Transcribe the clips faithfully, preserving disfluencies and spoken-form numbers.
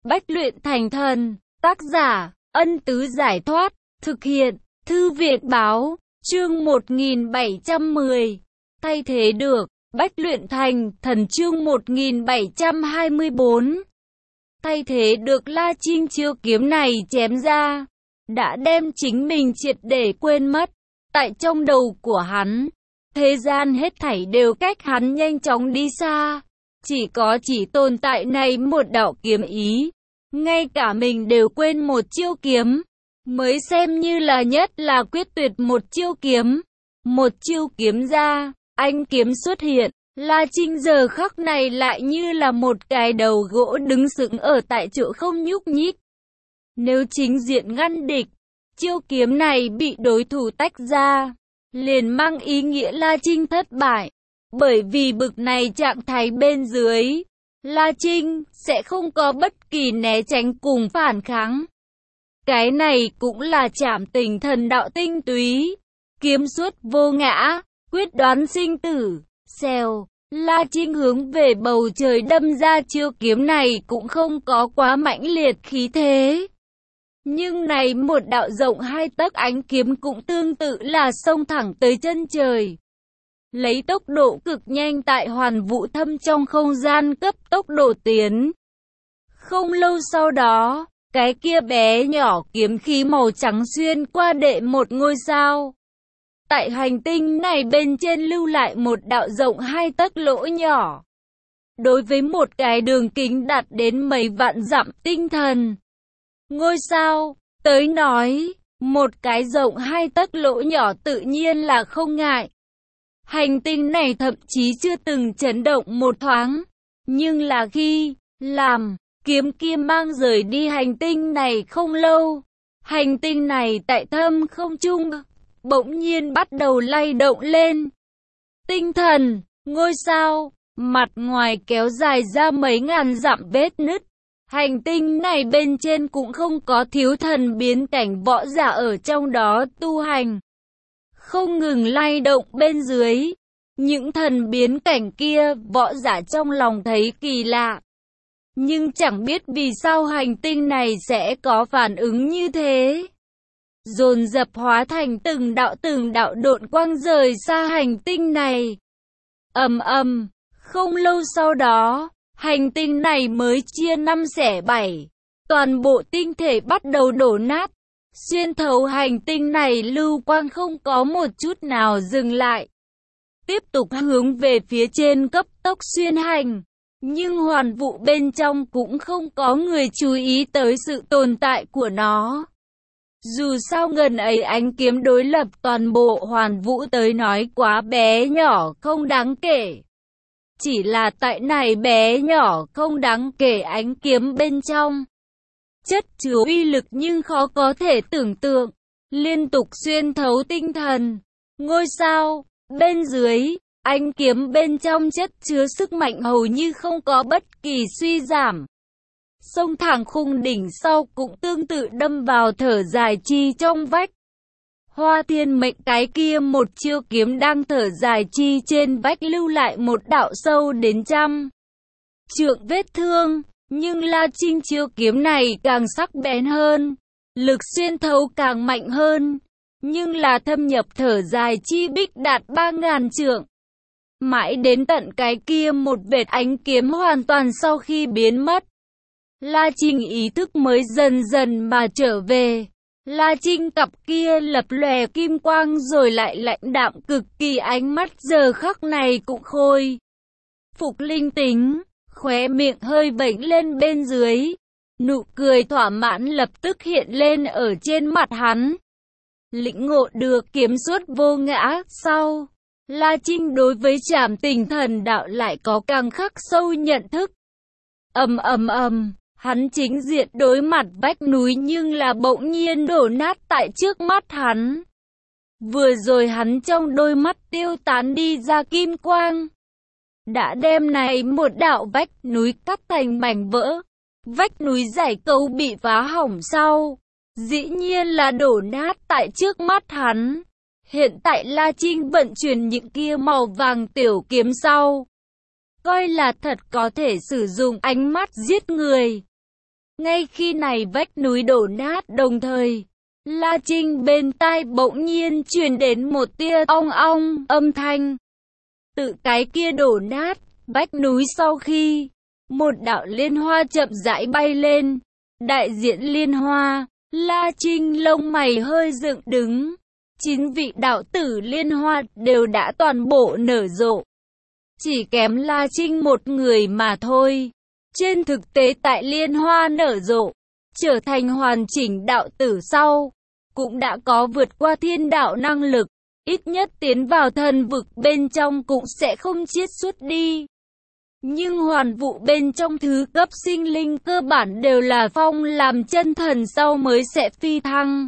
Bách luyện thành thần. Tác giả, Ân Tứ Giải Thoát. Thực hiện, Thư Việt Báo. Chương một nghìn bảy trăm mười. Thay thế được, Bách luyện thành thần. Chương một nghìn bảy trăm hai mươi tư. Thay thế được La Trinh chiêu kiếm này chém ra, đã đem chính mình triệt để quên mất. Tại trong đầu của hắn, thế gian hết thảy đều cách hắn nhanh chóng đi xa. Chỉ có chỉ tồn tại này một đạo kiếm ý. Ngay cả mình đều quên một chiêu kiếm, mới xem như là nhất là quyết tuyệt một chiêu kiếm. Một chiêu kiếm ra, ánh kiếm xuất hiện. La Trinh giờ khắc này lại như là một cái đầu gỗ đứng sững ở tại chỗ không nhúc nhích. Nếu chính diện ngăn địch, chiêu kiếm này bị đối thủ tách ra, liền mang ý nghĩa La Trinh thất bại. Bởi vì bực này trạng thái bên dưới, La Trinh sẽ không có bất kỳ né tránh cùng phản kháng. Cái này cũng là trảm tình thần đạo tinh túy, kiếm xuất vô ngã, quyết đoán sinh tử. Xèo, La Trinh hướng về bầu trời đâm ra chiêu kiếm này cũng không có quá mãnh liệt khí thế. Nhưng này một đạo rộng hai tấc ánh kiếm cũng tương tự là xông thẳng tới chân trời. Lấy tốc độ cực nhanh tại hoàn vũ thâm trong không gian cấp tốc độ tiến. Không lâu sau đó, cái kia bé nhỏ kiếm khí màu trắng xuyên qua đệ một ngôi sao. Tại hành tinh này bên trên lưu lại một đạo rộng hai tấc lỗ nhỏ. Đối với một cái đường kính đạt đến mấy vạn dặm tinh thần ngôi sao tới nói, một cái rộng hai tấc lỗ nhỏ tự nhiên là không ngại. Hành tinh này thậm chí chưa từng chấn động một thoáng. Nhưng là khi làm kiếm kia mang rời đi hành tinh này không lâu, hành tinh này tại thâm không trung bỗng nhiên bắt đầu lay động lên. Tinh thần ngôi sao mặt ngoài kéo dài ra mấy ngàn dặm vết nứt. Hành tinh này bên trên cũng không có thiếu thần biến cảnh võ giả ở trong đó tu hành. Không ngừng lay động bên dưới, những thần biến cảnh kia võ giả trong lòng thấy kỳ lạ. Nhưng chẳng biết vì sao hành tinh này sẽ có phản ứng như thế. Dồn dập hóa thành từng đạo từng đạo độn quang rời xa hành tinh này. Ầm ầm, không lâu sau đó, hành tinh này mới chia năm xẻ bảy, toàn bộ tinh thể bắt đầu đổ nát. Xuyên thấu hành tinh này lưu quang không có một chút nào dừng lại. Tiếp tục hướng về phía trên cấp tốc xuyên hành. Nhưng hoàn vũ bên trong cũng không có người chú ý tới sự tồn tại của nó. Dù sao gần ấy ánh kiếm đối lập toàn bộ hoàn vũ tới nói quá bé nhỏ không đáng kể. Chỉ là tại này bé nhỏ không đáng kể ánh kiếm bên trong chất chứa uy lực nhưng khó có thể tưởng tượng, liên tục xuyên thấu tinh thần ngôi sao. Bên dưới, ánh kiếm bên trong chất chứa sức mạnh hầu như không có bất kỳ suy giảm. Xông thẳng khung đỉnh sau cũng tương tự đâm vào thở dài chi trong vách. Hoa thiên mệnh cái kia một chiêu kiếm đang thở dài chi trên vách lưu lại một đạo sâu đến trăm trượng vết thương. Nhưng La Trinh chiêu kiếm này càng sắc bén hơn, lực xuyên thấu càng mạnh hơn, nhưng là thâm nhập thở dài chi bích đạt ba ngàn trượng. Mãi đến tận cái kia một vệt ánh kiếm hoàn toàn sau khi biến mất, La Trinh ý thức mới dần dần mà trở về. La Trinh cặp kia lập lòe kim quang rồi lại lạnh đạm cực kỳ ánh mắt giờ khắc này cũng khôi phục linh tính. Khóe miệng hơi vểnh lên bên dưới, nụ cười thỏa mãn lập tức hiện lên ở trên mặt hắn. Lĩnh ngộ được kiếm xuất vô ngã sau, La Trinh đối với trảm tình thần đạo lại có càng khắc sâu nhận thức. Ầm ầm ầm, hắn chính diện đối mặt vách núi nhưng là bỗng nhiên đổ nát tại trước mắt hắn. Vừa rồi hắn trong đôi mắt tiêu tán đi ra kim quang, đã đem này một đạo vách núi cắt thành mảnh vỡ. Vách núi giải câu bị phá hỏng sau, dĩ nhiên là đổ nát tại trước mắt hắn. Hiện tại La Trinh vận chuyển những kia màu vàng tiểu kiếm sau, coi là thật có thể sử dụng ánh mắt giết người. Ngay khi này vách núi đổ nát đồng thời, La Trinh bên tai bỗng nhiên truyền đến một tia ong ong âm thanh. Tự cái kia đổ nát, vách núi sau khi, một đạo liên hoa chậm rãi bay lên. Đại diện liên hoa, La Trinh lông mày hơi dựng đứng. Chín vị đạo tử liên hoa đều đã toàn bộ nở rộ. Chỉ kém La Trinh một người mà thôi. Trên thực tế tại liên hoa nở rộ, trở thành hoàn chỉnh đạo tử sau, cũng đã có vượt qua thiên đạo năng lực, ít nhất tiến vào thần vực bên trong cũng sẽ không chiết xuất đi. Nhưng hoàn vụ bên trong thứ cấp sinh linh cơ bản đều là phong làm chân thần sau mới sẽ phi thăng.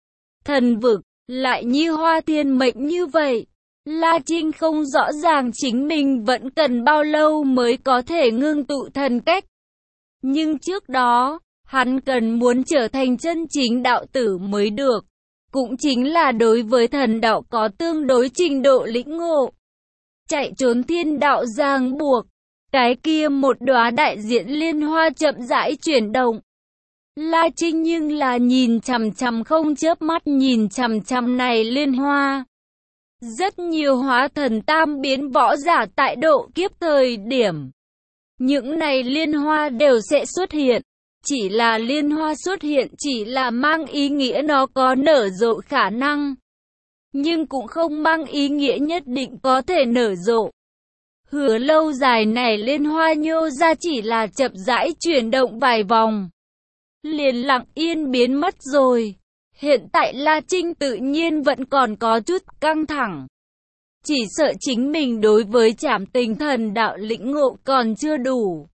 Thần vực, lại như hoa thiên mệnh như vậy. La Trinh không rõ ràng chính mình vẫn cần bao lâu mới có thể ngưng tụ thần cách. Nhưng trước đó, hắn cần muốn trở thành chân chính đạo tử mới được. Cũng chính là đối với thần đạo có tương đối trình độ lĩnh ngộ. Chạy trốn thiên đạo ràng buộc. Cái kia một đóa đại diện liên hoa chậm rãi chuyển động. La Trinh nhưng là nhìn chằm chằm không chớp mắt nhìn chằm chằm này liên hoa. Rất nhiều hóa thần tam biến võ giả tại độ kiếp thời điểm. Những này liên hoa đều sẽ xuất hiện. Chỉ là liên hoa xuất hiện chỉ là mang ý nghĩa nó có nở rộ khả năng. Nhưng cũng không mang ý nghĩa nhất định có thể nở rộ. Hứa lâu dài này liên hoa nhô ra chỉ là chậm rãi chuyển động vài vòng. Liền lặng yên biến mất rồi. Hiện tại La Trinh tự nhiên vẫn còn có chút căng thẳng. Chỉ sợ chính mình đối với trảm tình thần đạo lĩnh ngộ còn chưa đủ.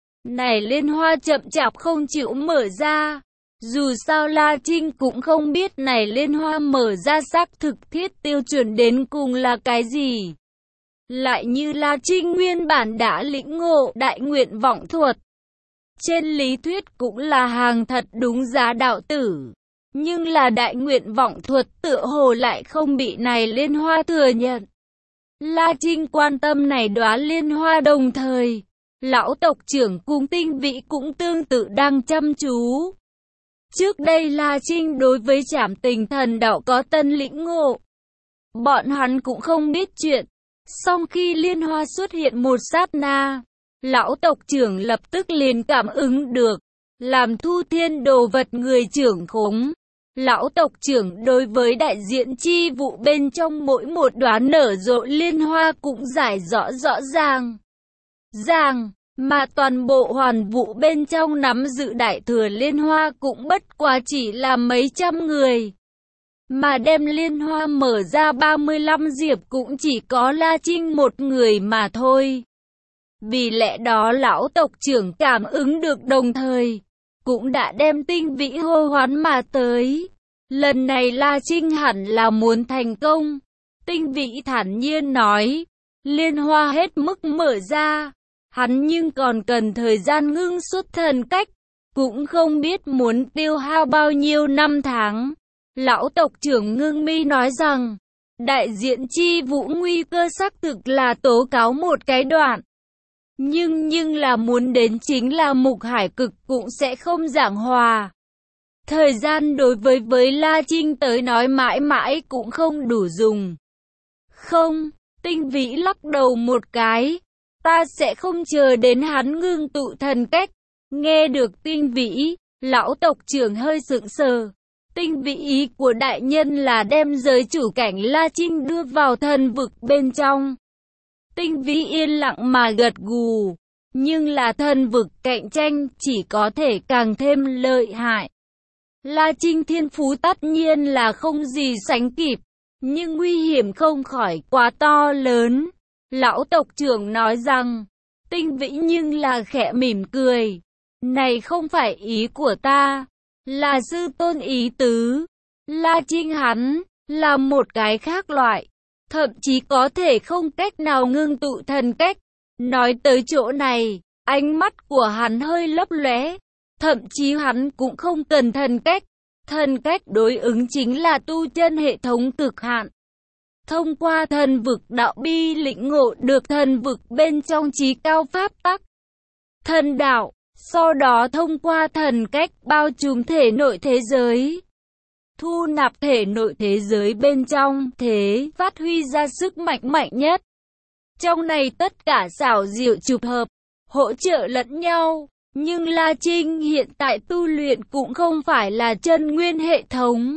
Này liên hoa chậm chạp không chịu mở ra. Dù sao La Trinh cũng không biết này liên hoa mở ra xác thực thiết tiêu chuẩn đến cùng là cái gì. Lại như La Trinh nguyên bản đã lĩnh ngộ đại nguyện vọng thuật. Trên lý thuyết cũng là hàng thật đúng giá đạo tử. Nhưng là đại nguyện vọng thuật tựa hồ lại không bị này liên hoa thừa nhận. La Trinh quan tâm này đóa liên hoa đồng thời. Lão tộc trưởng cùng tinh vĩ cũng tương tự đang chăm chú. Trước đây La Trinh đối với trảm tình thần đạo có tân lĩnh ngộ. Bọn hắn cũng không biết chuyện. Song khi liên hoa xuất hiện một sát na, lão tộc trưởng lập tức liền cảm ứng được. Làm thu thiên đồ vật người trưởng khống. Lão tộc trưởng đối với đại diện chi vụ bên trong mỗi một đóa nở rộ liên hoa cũng giải rõ rõ ràng. Ràng, mà toàn bộ hoàn vụ bên trong nắm giữ đại thừa liên hoa cũng bất quá chỉ là mấy trăm người. Mà đem liên hoa mở ra ba mươi lăm diệp cũng chỉ có La Trinh một người mà thôi. Vì lẽ đó lão tộc trưởng cảm ứng được đồng thời, cũng đã đem tinh vĩ hô hoán mà tới. Lần này La Trinh hẳn là muốn thành công. Tinh vĩ thản nhiên nói, liên hoa hết mức mở ra. Hắn nhưng còn cần thời gian ngưng xuất thần cách, cũng không biết muốn tiêu hao bao nhiêu năm tháng. Lão tộc trưởng ngưng mi nói rằng, đại diện chi vũ nguy cơ xác thực là tố cáo một cái đoạn. Nhưng nhưng là muốn đến chính là mục hải cực cũng sẽ không giảng hòa. Thời gian đối với với La Trinh tới nói mãi mãi cũng không đủ dùng. Không, tinh vĩ lắc đầu một cái. Ta sẽ không chờ đến hắn ngưng tụ thần cách. Nghe được tinh vĩ, lão tộc trưởng hơi sững sờ. Tinh vĩ ý của đại nhân là đem giới chủ cảnh La Trinh đưa vào thần vực bên trong. Tinh vĩ yên lặng mà gật gù. Nhưng là thần vực cạnh tranh chỉ có thể càng thêm lợi hại. La Trinh thiên phú tất nhiên là không gì sánh kịp. Nhưng nguy hiểm không khỏi quá to lớn. Lão tộc trưởng nói rằng, tinh vĩ nhưng là khẽ mỉm cười. Này không phải ý của ta, là sư tôn ý tứ. La Trinh hắn, là một cái khác loại. Thậm chí có thể không cách nào ngưng tụ thần cách. Nói tới chỗ này, ánh mắt của hắn hơi lấp lóe. Thậm chí hắn cũng không cần thần cách. Thần cách đối ứng chính là tu chân hệ thống cực hạn. Thông qua thần vực đạo bi lĩnh ngộ được thần vực bên trong trí cao pháp tắc. Thần đạo, sau đó thông qua thần cách bao trùm thể nội thế giới, thu nạp thể nội thế giới bên trong, thế phát huy ra sức mạnh mạnh nhất. Trong này tất cả xảo diệu chụp hợp, hỗ trợ lẫn nhau. Nhưng La Trinh hiện tại tu luyện cũng không phải là chân nguyên hệ thống,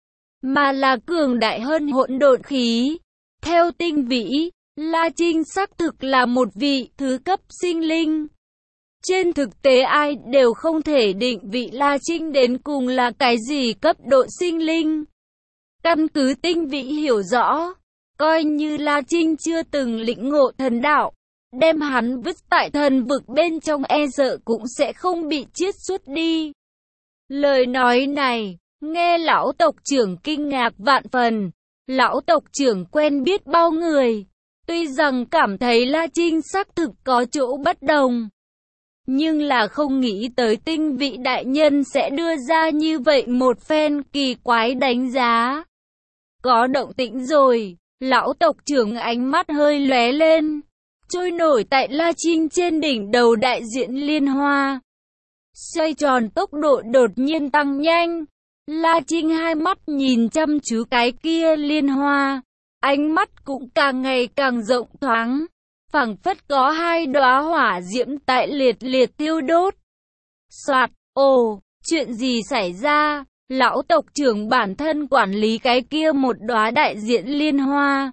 mà là cường đại hơn hỗn độn khí. Theo tinh vĩ, La Trinh xác thực là một vị thứ cấp sinh linh. Trên thực tế ai đều không thể định vị La Trinh đến cùng là cái gì cấp độ sinh linh. Căn cứ tinh vĩ hiểu rõ, coi như La Trinh chưa từng lĩnh ngộ thần đạo, đem hắn vứt tại thần vực bên trong e sợ cũng sẽ không bị chiết xuất đi. Lời nói này, nghe lão tộc trưởng kinh ngạc vạn phần. Lão tộc trưởng quen biết bao người, tuy rằng cảm thấy La Trinh xác thực có chỗ bất đồng, nhưng là không nghĩ tới tinh vị đại nhân sẽ đưa ra như vậy một phen kỳ quái đánh giá. Có động tĩnh rồi, lão tộc trưởng ánh mắt hơi lóe lên. Trôi nổi tại La Trinh trên đỉnh đầu đại diện liên hoa, xoay tròn tốc độ đột nhiên tăng nhanh. La Trinh hai mắt nhìn chăm chú cái kia liên hoa, ánh mắt cũng càng ngày càng rộng thoáng, phảng phất có hai đóa hỏa diễm tại liệt liệt tiêu đốt. Soạt, ồ, chuyện gì xảy ra? Lão tộc trưởng bản thân quản lý cái kia một đóa đại diện liên hoa,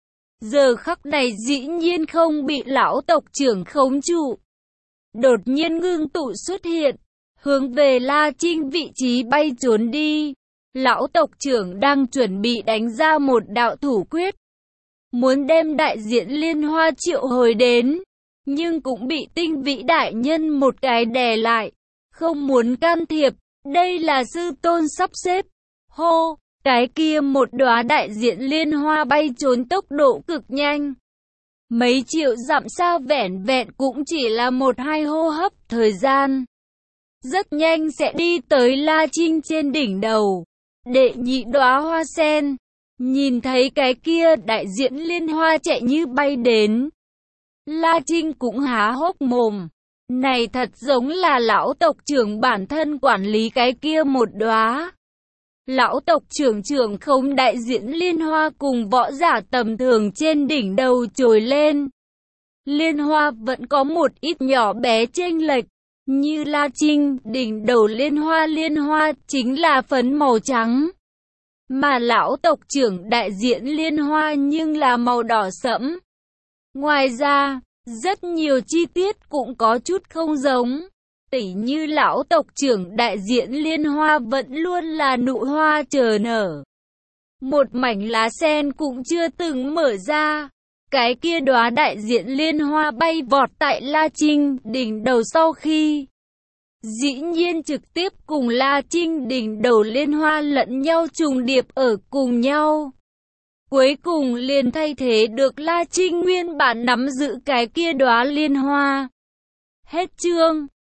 giờ khắc này dĩ nhiên không bị lão tộc trưởng khống trụ, đột nhiên ngưng tụ xuất hiện, hướng về La Trinh vị trí bay trốn đi. Lão tộc trưởng đang chuẩn bị đánh ra một đạo thủ quyết, muốn đem đại diện liên hoa triệu hồi đến, nhưng cũng bị tinh vĩ đại nhân một cái đè lại, không muốn can thiệp, đây là sư tôn sắp xếp. Hô, cái kia một đóa đại diện liên hoa bay trốn tốc độ cực nhanh. Mấy triệu dặm xa vẻn vẹn cũng chỉ là một hai hô hấp thời gian. Rất nhanh sẽ đi tới La Trinh trên đỉnh đầu. Đệ nhị đóa hoa sen, nhìn thấy cái kia đại diện liên hoa chạy như bay đến, La Trinh cũng há hốc mồm. Này thật giống là lão tộc trưởng bản thân quản lý cái kia một đóa. Lão tộc trưởng trưởng không đại diện liên hoa cùng võ giả tầm thường trên đỉnh đầu trồi lên. Liên hoa vẫn có một ít nhỏ bé chênh lệch, như La Trinh, đỉnh đầu liên hoa liên hoa chính là phấn màu trắng, mà lão tộc trưởng đại diện liên hoa nhưng là màu đỏ sẫm. Ngoài ra, rất nhiều chi tiết cũng có chút không giống, tỉ như lão tộc trưởng đại diện liên hoa vẫn luôn là nụ hoa chờ nở, một mảnh lá sen cũng chưa từng mở ra. Cái kia đóa đại diện liên hoa bay vọt tại La Trinh đỉnh đầu sau khi, dĩ nhiên trực tiếp cùng La Trinh đỉnh đầu liên hoa lẫn nhau trùng điệp ở cùng nhau. Cuối cùng liền thay thế được La Trinh nguyên bản nắm giữ cái kia đóa liên hoa. Hết chương.